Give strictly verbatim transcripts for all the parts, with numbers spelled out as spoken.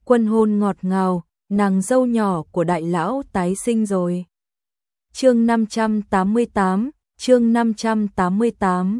Quân hôn ngọt ngào, nàng dâu nhỏ của đại lão tái sinh rồi. Chương năm trăm tám mươi tám, chương năm trăm tám mươi tám.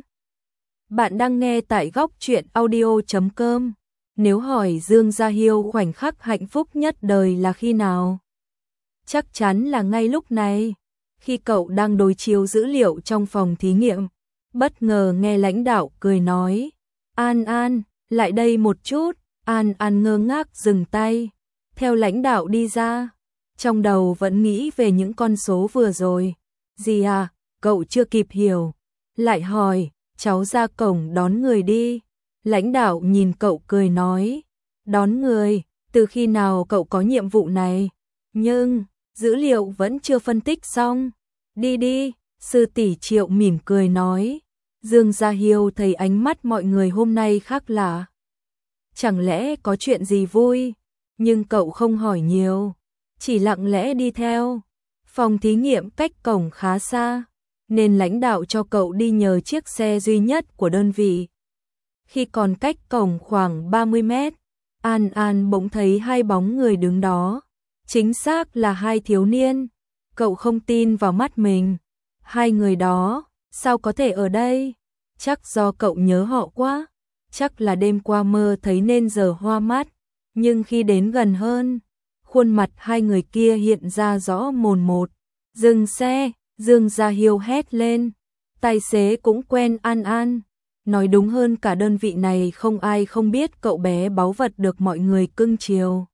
Bạn đang nghe tại góc truyện audio chấm com. Nếu hỏi Dương Gia Hiêu khoảnh khắc hạnh phúc nhất đời là khi nào? Chắc chắn là ngay lúc này, khi cậu đang đối chiếu dữ liệu trong phòng thí nghiệm, bất ngờ nghe lãnh đạo cười nói: "An An, lại đây một chút." An An ngơ ngác dừng tay, theo lãnh đạo đi ra, trong đầu vẫn nghĩ về những con số vừa rồi. "Gì à?" Cậu chưa kịp hiểu, lại hỏi: "Cháu ra cổng đón người đi." Lãnh đạo nhìn cậu cười nói: "Đón người? Từ khi nào cậu có nhiệm vụ này? Nhưng dữ liệu vẫn chưa phân tích xong." "Đi đi." Sư tỷ Triệu mỉm cười nói. Dương Gia Hiêu thấy ánh mắt mọi người hôm nay khác lạ. Chẳng lẽ có chuyện gì vui? Nhưng cậu không hỏi nhiều, chỉ lặng lẽ đi theo. Phòng thí nghiệm cách cổng khá xa, nên lãnh đạo cho cậu đi nhờ chiếc xe duy nhất của đơn vị. Khi còn cách cổng khoảng ba mươi mét, An An bỗng thấy hai bóng người đứng đó. Chính xác là hai thiếu niên. Cậu không tin vào mắt mình. Hai người đó, sao có thể ở đây? Chắc do cậu nhớ họ quá. Chắc là đêm qua mơ thấy nên giờ hoa mắt. Nhưng khi đến gần hơn, khuôn mặt hai người kia hiện ra rõ mồn một. "Dừng xe!" Dương Gia Hiêu hét lên. Tài xế cũng quen An An. Nói đúng hơn cả đơn vị này không ai không biết cậu bé báu vật được mọi người cưng chiều.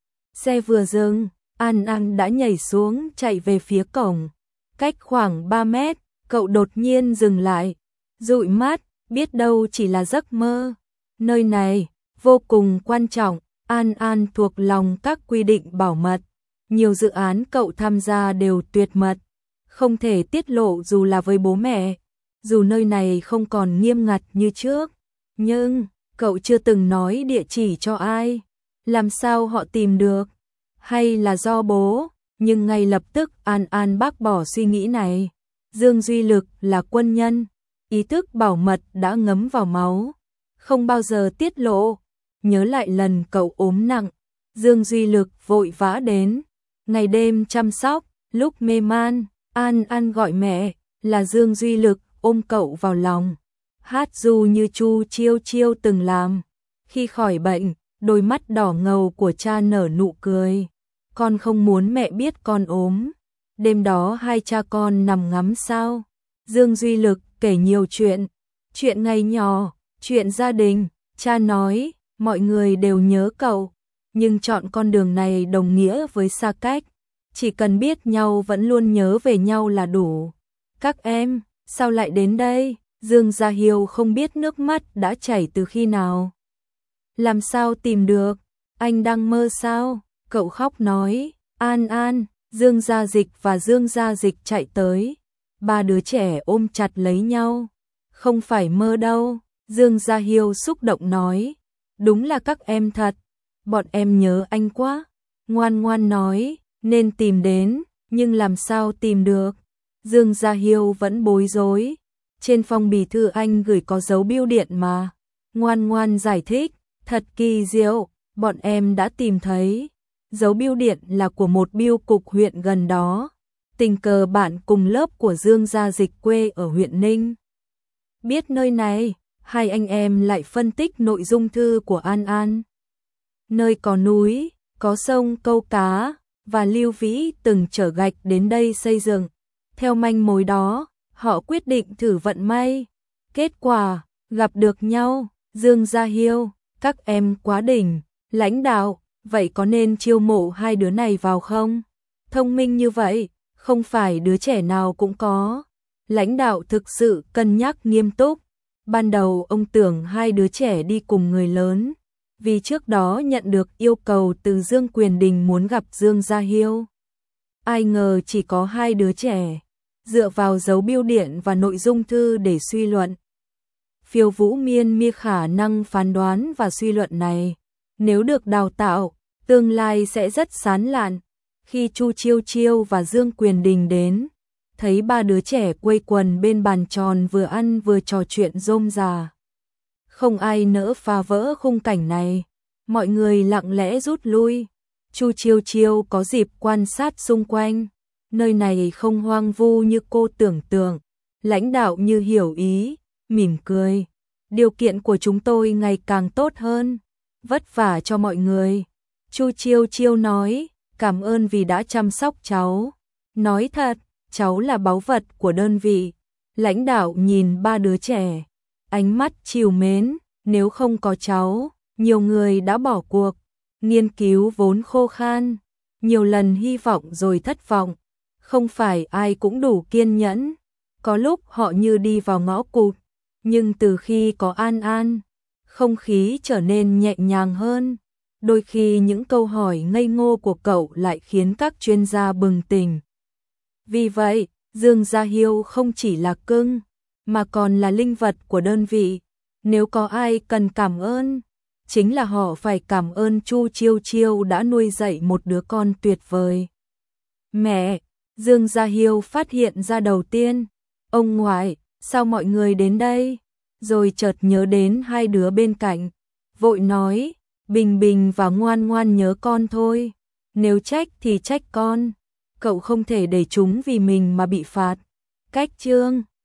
Xe vừa dừng, An An đã nhảy xuống chạy về phía cổng. Cách khoảng ba mét, cậu đột nhiên dừng lại, dụi mắt, biết đâu chỉ là giấc mơ. Nơi này vô cùng quan trọng. An An thuộc lòng các quy định bảo mật. Nhiều dự án cậu tham gia đều tuyệt mật, không thể tiết lộ dù là với bố mẹ. Dù nơi này không còn nghiêm ngặt như trước, nhưng cậu chưa từng nói địa chỉ cho ai. Làm sao họ tìm được? Hay là do bố? Nhưng ngay lập tức An An bác bỏ suy nghĩ này. Dương Duy Lực là quân nhân, ý thức bảo mật đã ngấm vào máu, không bao giờ tiết lộ. Nhớ lại lần cậu ốm nặng, Dương Duy Lực vội vã đến, ngày đêm chăm sóc. Lúc mê man, An An gọi mẹ, là Dương Duy Lực ôm cậu vào lòng, hát ru như Chu Chiêu Chiêu từng làm. Khi khỏi bệnh, đôi mắt đỏ ngầu của cha nở nụ cười. "Con không muốn mẹ biết con ốm." Đêm đó hai cha con nằm ngắm sao. Dương Duy Lực kể nhiều chuyện, chuyện ngày nhỏ, chuyện gia đình. Cha nói, mọi người đều nhớ cậu, nhưng chọn con đường này đồng nghĩa với xa cách. Chỉ cần biết nhau vẫn luôn nhớ về nhau là đủ. "Các em, sao lại đến đây?" Dương Gia Hiêu không biết nước mắt đã chảy từ khi nào. "Làm sao tìm được? Anh đang mơ sao?" Cậu khóc nói. "An An." Dương Gia Dịch và Dương Gia Dịch chạy tới. Ba đứa trẻ ôm chặt lấy nhau. "Không phải mơ đâu." Dương Gia Hiêu xúc động nói. "Đúng là các em thật. Bọn em nhớ anh quá." Ngoan ngoan nói. "Nên tìm đến, nhưng làm sao tìm được?" Dương Gia Hiêu vẫn bối rối. "Trên phong bì thư anh gửi có dấu bưu điện mà." Ngoan ngoan giải thích. "Thật kỳ diệu, bọn em đã tìm thấy. Dấu bưu điện là của một bưu cục huyện gần đó. Tình cờ bạn cùng lớp của Dương Gia Dịch quê ở huyện Ninh biết nơi này." Hai anh em lại phân tích nội dung thư của An An. Nơi có núi, có sông câu cá, và Lưu Vĩ từng chở gạch đến đây xây dựng. Theo manh mối đó, họ quyết định thử vận may. Kết quả, gặp được nhau. Dương Gia Hiêu, "Các em quá đỉnh." "Lãnh đạo, vậy có nên chiêu mộ hai đứa này vào không? Thông minh như vậy, không phải đứa trẻ nào cũng có." Lãnh đạo thực sự cân nhắc nghiêm túc. Ban đầu ông tưởng hai đứa trẻ đi cùng người lớn, vì trước đó nhận được yêu cầu từ Dương Quyền Đình muốn gặp Dương Gia Hiêu. Ai ngờ chỉ có hai đứa trẻ. Dựa vào dấu bưu điện và nội dung thư để suy luận, Phiêu Vũ Miên mi khả năng phán đoán và suy luận này. Nếu được đào tạo, tương lai sẽ rất sán lạn. Khi Chu Chiêu Chiêu và Dương Quyền Đình đến, thấy ba đứa trẻ quây quần bên bàn tròn vừa ăn vừa trò chuyện rôm rà. Không ai nỡ phá vỡ khung cảnh này. Mọi người lặng lẽ rút lui. Chu Chiêu Chiêu có dịp quan sát xung quanh. Nơi này không hoang vu như cô tưởng tượng. Lãnh đạo như hiểu ý, mỉm cười. Điều kiện của chúng tôi ngày càng tốt hơn. Vất vả cho mọi người. Chu Chiêu Chiêu nói, cảm ơn vì đã chăm sóc cháu. Nói thật, cháu là báu vật của đơn vị. Lãnh đạo nhìn ba đứa trẻ, ánh mắt trìu mến, nếu không có cháu, nhiều người đã bỏ cuộc. Nghiên cứu vốn khô khan, nhiều lần hy vọng rồi thất vọng. Không phải ai cũng đủ kiên nhẫn. Có lúc họ như đi vào ngõ cụt, nhưng từ khi có An An, không khí trở nên nhẹ nhàng hơn. Đôi khi những câu hỏi ngây ngô của cậu lại khiến các chuyên gia bừng tỉnh. Vì vậy, Dương Gia Hiêu không chỉ là cưng, mà còn là linh vật của đơn vị. Nếu có ai cần cảm ơn, chính là họ phải cảm ơn Chu Chiêu Chiêu đã nuôi dạy một đứa con tuyệt vời. Mẹ, Dương Gia Hiêu phát hiện ra đầu tiên. Ông ngoại, sao mọi người đến đây? Rồi chợt nhớ đến hai đứa bên cạnh. Vội nói, Bình Bình và Ngoan Ngoan nhớ con thôi. Nếu trách thì trách con. Cậu không thể để chúng vì mình mà bị phạt. Cách chương